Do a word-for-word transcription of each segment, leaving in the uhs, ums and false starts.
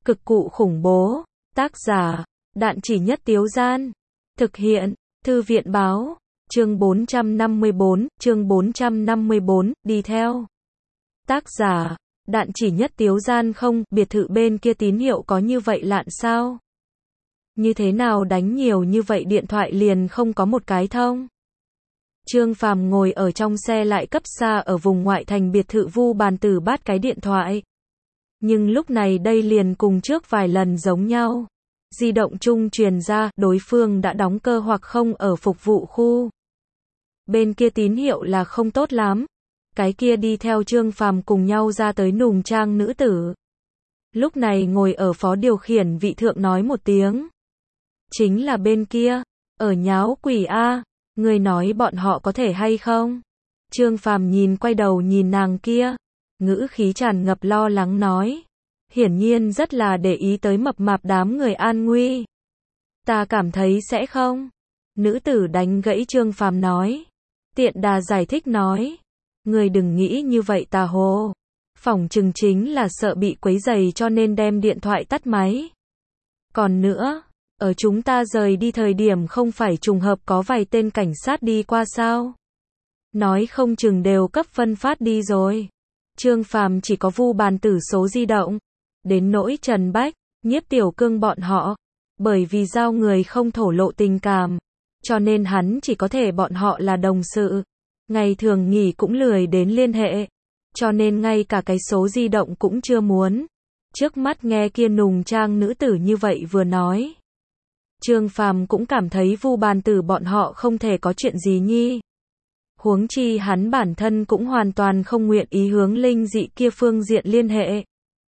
Cực cụ khủng bố. Tác giả, Đạn Chỉ Nhất Tiếu Gian. Thực hiện, Thư viện Báo. Chương bốn trăm năm mươi bốn, chương bốn trăm năm mươi bốn, đi theo. Tác giả, Đạn Chỉ Nhất Tiếu Gian. Không, biệt thự bên kia tín hiệu có như vậy lạn sao? Như thế nào đánh nhiều như vậy điện thoại liền không có một cái thông? Trương Phàm ngồi ở trong xe lại cấp xa ở vùng ngoại thành biệt thự Vu Bàn Tử bắt cái điện thoại. Nhưng lúc này đây liền cùng trước vài lần giống nhau. Di động chung truyền ra, đối phương đã đóng cơ hoặc không ở phục vụ khu. Bên kia tín hiệu là không tốt lắm. Cái kia đi theo Trương Phàm cùng nhau ra tới nùng trang nữ tử. Lúc này ngồi ở phó điều khiển vị thượng nói một tiếng. Chính là bên kia, ở nháo quỷ A, người nói bọn họ có thể hay không? Trương Phàm nhìn quay đầu nhìn nàng kia, ngữ khí tràn ngập lo lắng nói. Hiển nhiên rất là để ý tới mập mạp đám người an nguy. Ta cảm thấy sẽ không. Nữ tử đánh gãy Trương Phàm nói. Tiện đà giải thích nói. Người đừng nghĩ như vậy tà hồ. Phỏng chừng chính là sợ bị quấy rầy cho nên đem điện thoại tắt máy. Còn nữa, ở chúng ta rời đi thời điểm không phải trùng hợp có vài tên cảnh sát đi qua sao? Nói không chừng đều cấp phân phát đi rồi. Trương Phàm chỉ có Vu Bàn Tử số di động. Đến nỗi Trần Bách, Nhiếp Tiểu Cương bọn họ, bởi vì giao người không thổ lộ tình cảm, cho nên hắn chỉ có thể bọn họ là đồng sự. Ngày thường nghỉ cũng lười đến liên hệ, cho nên ngay cả cái số di động cũng chưa muốn. Trước mắt nghe kia nùng trang nữ tử như vậy vừa nói. Trương Phàm cũng cảm thấy Vu Bàn Tử bọn họ không thể có chuyện gì nhi. Huống chi hắn bản thân cũng hoàn toàn không nguyện ý hướng linh dị kia phương diện liên hệ.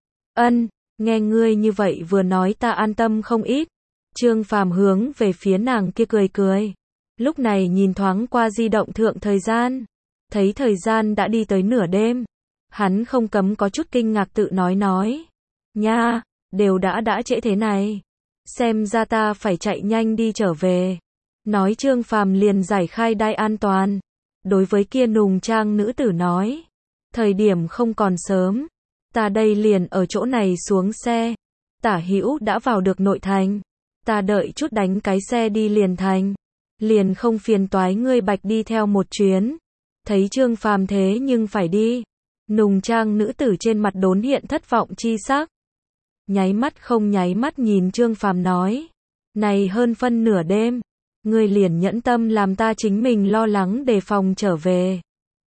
Ân, nghe ngươi như vậy vừa nói ta an tâm không ít. Trương Phàm hướng về phía nàng kia cười cười. Lúc này nhìn thoáng qua di động thượng thời gian. Thấy thời gian đã đi tới nửa đêm. Hắn không cấm có chút kinh ngạc tự nói nói. Nha, đều đã đã trễ thế này. Xem ra ta phải chạy nhanh đi trở về. Nói Trương Phàm liền giải khai đai an toàn. Đối với kia nùng trang nữ tử nói. Thời điểm không còn sớm. Ta đây liền ở chỗ này xuống xe. Tả hữu đã vào được nội thành. Ta đợi chút đánh cái xe đi liền thành. Liền không phiền toái ngươi Bạch đi theo một chuyến. Thấy Trương Phàm thế nhưng phải đi. Nùng trang nữ tử trên mặt đốn hiện thất vọng chi sắc. Nháy mắt không nháy mắt nhìn Trương Phàm nói. Này hơn phân nửa đêm. Ngươi liền nhẫn tâm làm ta chính mình lo lắng đề phòng trở về.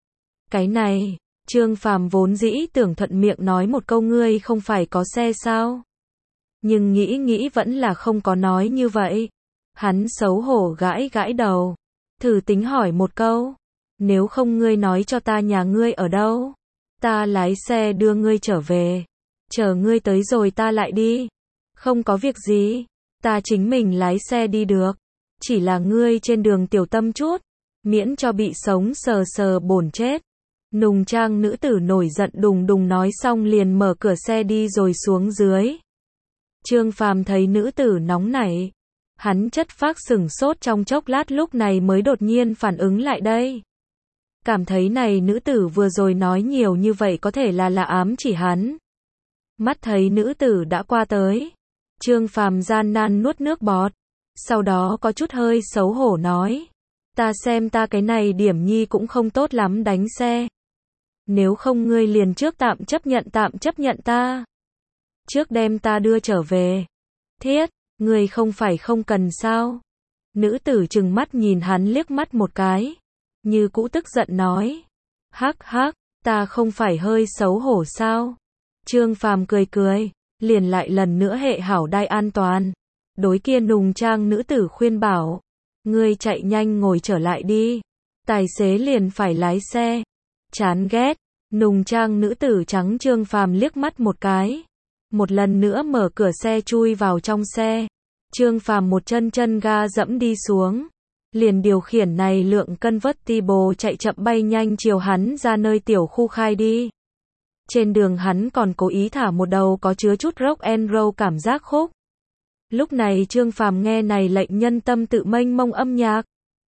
Cái này. Trương Phàm vốn dĩ tưởng thuận miệng nói một câu ngươi không phải có xe sao? Nhưng nghĩ nghĩ vẫn là không có nói như vậy. Hắn xấu hổ gãi gãi đầu. Thử tính hỏi một câu. Nếu không ngươi nói cho ta nhà ngươi ở đâu? Ta lái xe đưa ngươi trở về. Chờ ngươi tới rồi ta lại đi. Không có việc gì. Ta chính mình lái xe đi được. Chỉ là ngươi trên đường tiểu tâm chút. Miễn cho bị sống sờ sờ bổn chết. Nùng trang nữ tử nổi giận đùng đùng nói xong liền mở cửa xe đi rồi xuống dưới. Trương Phàm thấy nữ tử nóng nảy. Hắn chất phác sửng sốt trong chốc lát lúc này mới đột nhiên phản ứng lại đây. Cảm thấy này nữ tử vừa rồi nói nhiều như vậy có thể là là ám chỉ hắn. Mắt thấy nữ tử đã qua tới. Trương Phàm gian nan nuốt nước bọt. Sau đó có chút hơi xấu hổ nói. Ta xem ta cái này điểm nhi cũng không tốt lắm đánh xe. Nếu không ngươi liền trước tạm chấp nhận tạm chấp nhận ta. Trước đem ta đưa trở về. Thiết, ngươi không phải không cần sao? Nữ tử trừng mắt nhìn hắn liếc mắt một cái. Như cũ tức giận nói. Hắc hắc, ta không phải hơi xấu hổ sao? Trương Phàm cười cười, liền lại lần nữa hệ hảo đai an toàn. Đối kia nùng trang nữ tử khuyên bảo. Ngươi chạy nhanh ngồi trở lại đi. Tài xế liền phải lái xe. Chán ghét. Nùng trang nữ tử trắng Trương Phàm liếc mắt một cái. Một lần nữa mở cửa xe chui vào trong xe. Trương Phàm một chân chân ga dẫm đi xuống. Liền điều khiển này lượng cân vất ti bồ chạy chậm bay nhanh chiều hắn ra nơi tiểu khu khai đi. Trên đường hắn còn cố ý thả một đầu có chứa chút rock and roll cảm giác khúc. Lúc này Trương Phàm nghe này lệnh nhân tâm tự mênh mông âm nhạc.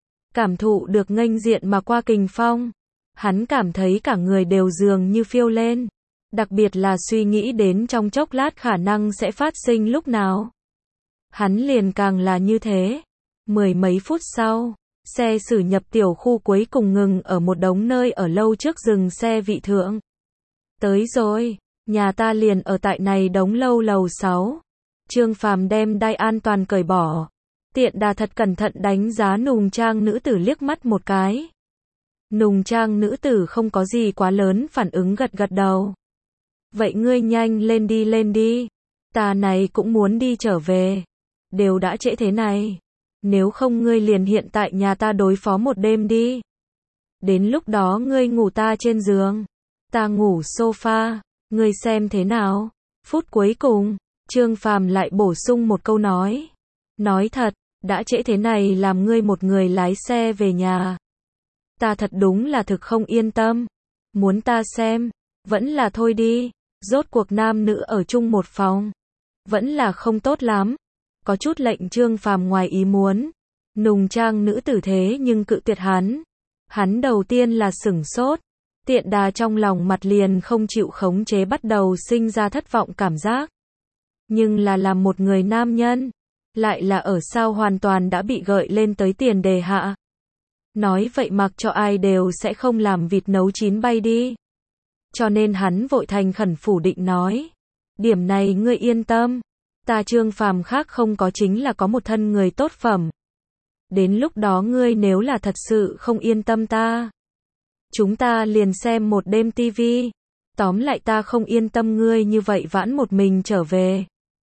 Cảm thụ được nghênh diện mà qua kình phong. Hắn cảm thấy cả người đều dường như phiêu lên. Đặc biệt là suy nghĩ đến trong chốc lát khả năng sẽ phát sinh lúc nào. Hắn liền càng là như thế. Mười mấy phút sau, xe xử nhập tiểu khu cuối cùng ngừng ở một đống nơi ở lâu trước dừng xe vị thượng. Tới rồi, nhà ta liền ở tại này đống lâu lầu sáu. Trương Phàm đem đai an toàn cởi bỏ. Tiện đà thật cẩn thận đánh giá nùng trang nữ tử liếc mắt một cái. Nùng trang nữ tử không có gì quá lớn phản ứng gật gật đầu. Vậy ngươi nhanh lên đi lên đi. Ta này cũng muốn đi trở về. Đều đã trễ thế này. Nếu không ngươi liền hiện tại nhà ta đối phó một đêm đi. Đến lúc đó ngươi ngủ ta trên giường. Ta ngủ sofa. Ngươi xem thế nào. Phút cuối cùng, Trương Phàm lại bổ sung một câu nói. Nói thật, đã trễ thế này làm ngươi một người lái xe về nhà. Ta thật đúng là thực không yên tâm. Muốn ta xem, vẫn là thôi đi. Rốt cuộc nam nữ ở chung một phòng. Vẫn là không tốt lắm. Có chút lệnh Trương Phàm ngoài ý muốn. Nùng trang nữ tử thế nhưng cự tuyệt hắn. Hắn đầu tiên là sửng sốt. Tiện đà trong lòng mặt liền không chịu khống chế bắt đầu sinh ra thất vọng cảm giác. Nhưng là làm một người nam nhân. Lại là ở sao hoàn toàn đã bị gợi lên tới tiền đề hạ. Nói vậy mặc cho ai đều sẽ không làm vịt nấu chín bay đi. Cho nên hắn vội thành khẩn phủ định nói. Điểm này ngươi yên tâm. Ta Trương Phàm khác không có chính là có một thân người tốt phẩm. Đến lúc đó ngươi nếu là thật sự không yên tâm ta. Chúng ta liền xem một đêm tivi. Tóm lại ta không yên tâm ngươi như vậy vãn một mình trở về.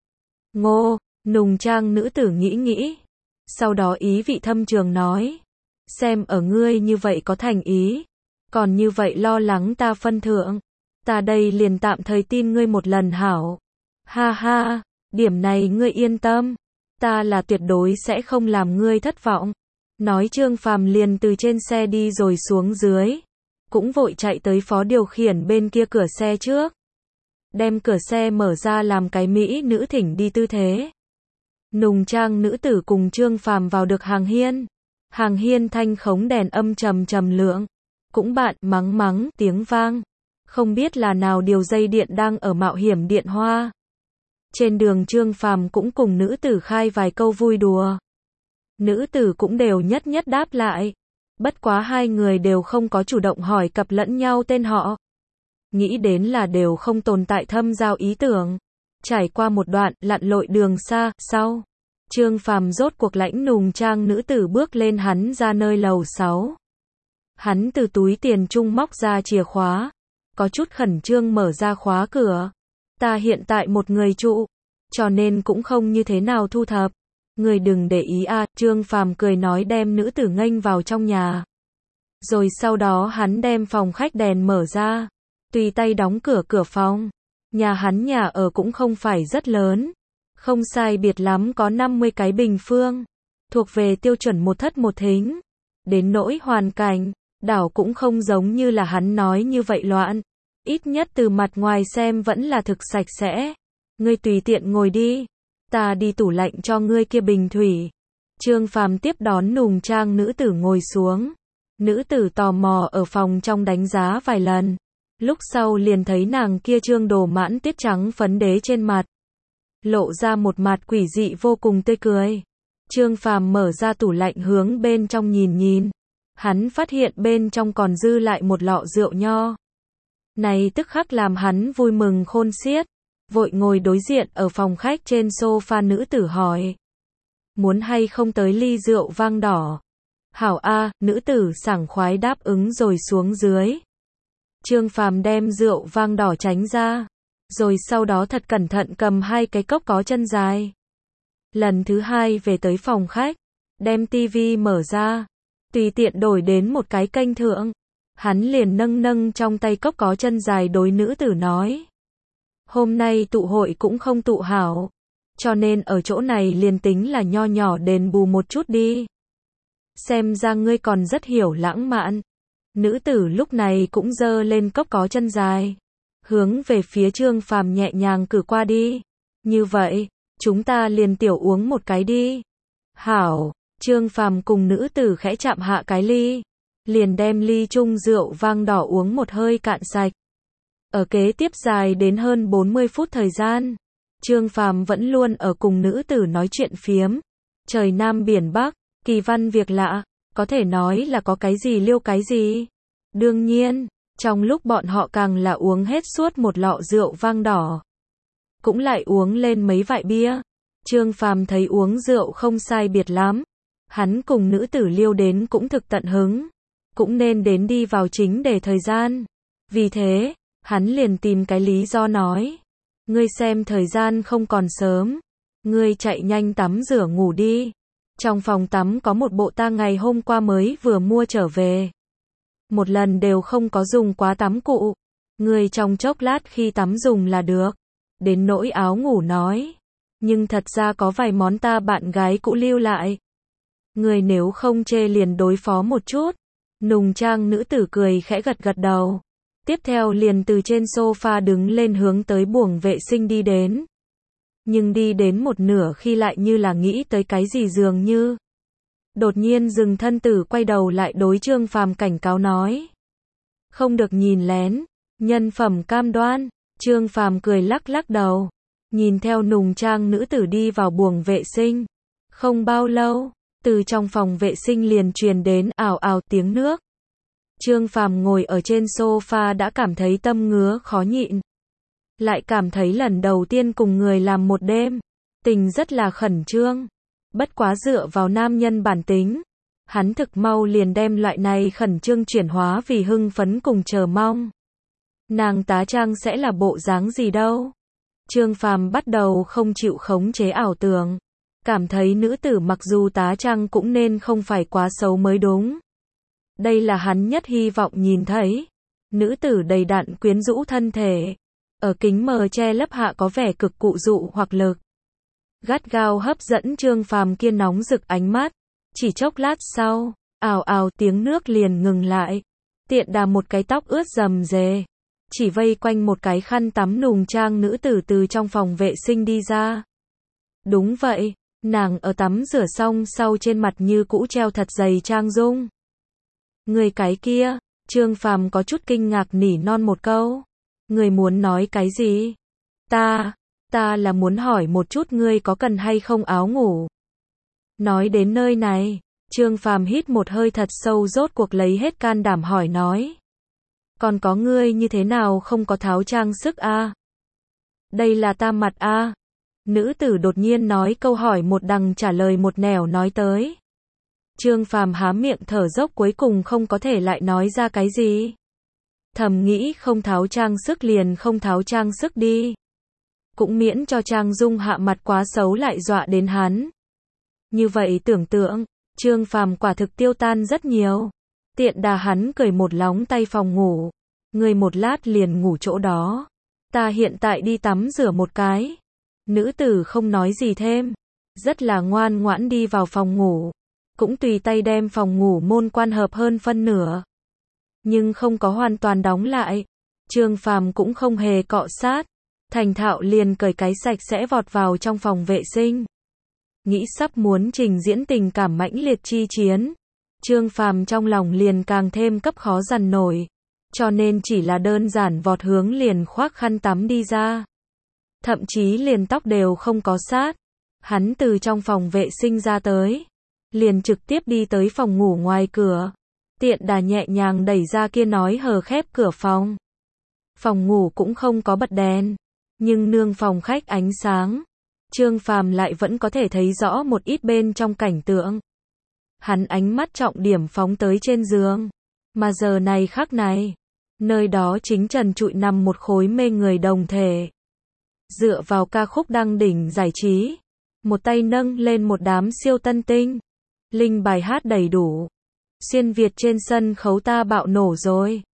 Ngô, nùng trang nữ tử nghĩ nghĩ. Sau đó ý vị thâm trường nói. Xem ở ngươi như vậy có thành ý. Còn như vậy lo lắng ta phân thượng. Ta đây liền tạm thời tin ngươi một lần hảo. Ha ha, điểm này ngươi yên tâm. Ta là tuyệt đối sẽ không làm ngươi thất vọng. Nói Trương Phàm liền từ trên xe đi rồi xuống dưới. Cũng vội chạy tới phó điều khiển bên kia cửa xe trước. Đem cửa xe mở ra làm cái mỹ nữ thỉnh đi tư thế. Nùng trang nữ tử cùng Trương Phàm vào được hàng hiên. Hàng hiên thanh khống đèn âm trầm trầm lượng. Cũng bạn mắng mắng tiếng vang. Không biết là nào điều dây điện đang ở mạo hiểm điện hoa. Trên đường Trương Phàm cũng cùng nữ tử khai vài câu vui đùa. Nữ tử cũng đều nhất nhất đáp lại. Bất quá hai người đều không có chủ động hỏi cập lẫn nhau tên họ. Nghĩ đến là đều không tồn tại thâm giao ý tưởng. Trải qua một đoạn lặn lội đường xa, sau. Trương Phàm rốt cuộc lãnh nùng trang nữ tử bước lên hắn ra nơi lầu sáu. Hắn từ túi tiền trung móc ra chìa khóa. Có chút khẩn trương mở ra khóa cửa. Ta hiện tại một người trụ. Cho nên cũng không như thế nào thu thập. Người đừng để ý a, à, Trương Phàm cười nói đem nữ tử nghênh vào trong nhà. Rồi sau đó hắn đem phòng khách đèn mở ra. Tùy tay đóng cửa cửa phòng. Nhà hắn nhà ở cũng không phải rất lớn. Không sai biệt lắm có năm mươi cái bình phương. Thuộc về tiêu chuẩn một thất một thính. Đến nỗi hoàn cảnh, đảo cũng không giống như là hắn nói như vậy loạn. Ít nhất từ mặt ngoài xem vẫn là thực sạch sẽ. Ngươi tùy tiện ngồi đi. Ta đi tủ lạnh cho ngươi kia bình thủy. Trương Phàm tiếp đón nùng trang nữ tử ngồi xuống. Nữ tử tò mò ở phòng trong đánh giá vài lần. Lúc sau liền thấy nàng kia trương đồ mãn tiết trắng phấn đế trên mặt. Lộ ra một mặt quỷ dị vô cùng tươi cười. Trương Phàm mở ra tủ lạnh hướng bên trong nhìn nhìn. Hắn phát hiện bên trong còn dư lại một lọ rượu nho. Này tức khắc làm hắn vui mừng khôn xiết. Vội ngồi đối diện ở phòng khách trên sofa nữ tử hỏi. Muốn hay không tới ly rượu vang đỏ? Hảo a, nữ tử sảng khoái đáp ứng rồi xuống dưới. Trương Phàm đem rượu vang đỏ tránh ra. Rồi sau đó thật cẩn thận cầm hai cái cốc có chân dài. Lần thứ hai về tới phòng khách. Đem tivi mở ra. Tùy tiện đổi đến một cái kênh thượng. Hắn liền nâng nâng trong tay cốc có chân dài đối nữ tử nói. Hôm nay tụ hội cũng không tụ hảo. Cho nên ở chỗ này liền tính là nho nhỏ đền bù một chút đi. Xem ra ngươi còn rất hiểu lãng mạn. Nữ tử lúc này cũng giơ lên cốc có chân dài. Hướng về phía Trương Phàm nhẹ nhàng cử qua đi. Như vậy, chúng ta liền tiểu uống một cái đi. Hảo, Trương Phàm cùng nữ tử khẽ chạm hạ cái ly. Liền đem ly chung rượu vang đỏ uống một hơi cạn sạch. Ở kế tiếp dài đến hơn bốn mươi phút thời gian, Trương Phàm vẫn luôn ở cùng nữ tử nói chuyện phiếm. Trời Nam biển Bắc, kỳ văn việc lạ, có thể nói là có cái gì liêu cái gì. Đương nhiên, trong lúc bọn họ càng là uống hết suốt một lọ rượu vang đỏ, cũng lại uống lên mấy vại bia. Trương Phàm thấy uống rượu không sai biệt lắm, hắn cùng nữ tử liêu đến cũng thực tận hứng, cũng nên đến đi vào chính để thời gian. Vì thế, hắn liền tìm cái lý do nói, ngươi xem thời gian không còn sớm, ngươi chạy nhanh tắm rửa ngủ đi. Trong phòng tắm có một bộ ta ngày hôm qua mới vừa mua trở về. Một lần đều không có dùng quá tắm cụ. Ngươi trong chốc lát khi tắm dùng là được. Đến nỗi áo ngủ nói. Nhưng thật ra có vài món ta bạn gái cũ lưu lại. Ngươi nếu không chê liền đối phó một chút. Nùng trang nữ tử cười khẽ gật gật đầu. Tiếp theo liền từ trên sofa đứng lên hướng tới buồng vệ sinh đi đến. Nhưng đi đến một nửa khi lại như là nghĩ tới cái gì dường như. Đột nhiên dừng thân tử quay đầu lại đối Trương Phàm cảnh cáo nói. Không được nhìn lén, nhân phẩm cam đoan. Trương Phàm cười lắc lắc đầu. Nhìn theo nùng trang nữ tử đi vào buồng vệ sinh. Không bao lâu, từ trong phòng vệ sinh liền truyền đến ào ào tiếng nước. Trương Phàm ngồi ở trên sofa đã cảm thấy tâm ngứa khó nhịn. Lại cảm thấy lần đầu tiên cùng người làm một đêm, tình rất là khẩn trương. Bất quá dựa vào nam nhân bản tính, hắn thực mau liền đem loại này khẩn trương chuyển hóa vì hưng phấn cùng chờ mong. Nàng tá trang sẽ là bộ dáng gì đâu? Trương Phàm bắt đầu không chịu khống chế ảo tưởng, cảm thấy nữ tử mặc dù tá trang cũng nên không phải quá xấu mới đúng. Đây là hắn nhất hy vọng nhìn thấy. Nữ tử đầy đặn quyến rũ thân thể, ở kính mờ che lấp hạ có vẻ cực cụ dụ hoặc lực. Gắt gao hấp dẫn Trương Phàm kia nóng rực ánh mắt. Chỉ chốc lát sau, ào ào tiếng nước liền ngừng lại. Tiện đà một cái tóc ướt rầm rề, chỉ vây quanh một cái khăn tắm nùng trang nữ tử từ trong phòng vệ sinh đi ra. Đúng vậy, nàng ở tắm rửa xong sau trên mặt như cũ treo thật dày trang dung. Người cái kia, Trương Phàm có chút kinh ngạc nỉ non một câu. Người muốn nói cái gì? Ta, ta là muốn hỏi một chút ngươi có cần hay không áo ngủ. Nói đến nơi này, Trương Phàm hít một hơi thật sâu rốt cuộc lấy hết can đảm hỏi nói. Còn có ngươi như thế nào không có tháo trang sức a? À? Đây là ta mặt a. À? Nữ tử đột nhiên nói câu hỏi một đằng trả lời một nẻo nói tới. Trương Phàm há miệng thở dốc cuối cùng không có thể lại nói ra cái gì. Thầm nghĩ không tháo trang sức liền không tháo trang sức đi. Cũng miễn cho trang dung hạ mặt quá xấu lại dọa đến hắn. Như vậy tưởng tượng, Trương Phàm quả thực tiêu tan rất nhiều. Tiện đà hắn cởi một lóng tay phòng ngủ. Người một lát liền ngủ chỗ đó. Ta hiện tại đi tắm rửa một cái. Nữ tử không nói gì thêm. Rất là ngoan ngoãn đi vào phòng ngủ. Cũng tùy tay đem phòng ngủ môn quan hợp hơn phân nửa. Nhưng không có hoàn toàn đóng lại. Trương Phàm cũng không hề cọ sát. Thành thạo liền cởi cái sạch sẽ vọt vào trong phòng vệ sinh. Nghĩ sắp muốn trình diễn tình cảm mãnh liệt chi chiến. Trương Phàm trong lòng liền càng thêm cấp khó dằn nổi. Cho nên chỉ là đơn giản vọt hướng liền khoác khăn tắm đi ra. Thậm chí liền tóc đều không có sát. Hắn từ trong phòng vệ sinh ra tới. Liền trực tiếp đi tới phòng ngủ ngoài cửa. Tiện đà nhẹ nhàng đẩy ra kia nói hờ khép cửa phòng. Phòng ngủ cũng không có bật đèn. Nhưng nương phòng khách ánh sáng. Trương Phàm lại vẫn có thể thấy rõ một ít bên trong cảnh tượng. Hắn ánh mắt trọng điểm phóng tới trên giường. Mà giờ này khắc này, nơi đó chính trần trụi nằm một khối mê người đồng thể. Dựa vào ca khúc đăng đỉnh giải trí. Một tay nâng lên một đám siêu tân tinh. Linh bài hát đầy đủ. Xuyên Việt trên sân khấu ta bạo nổ rồi.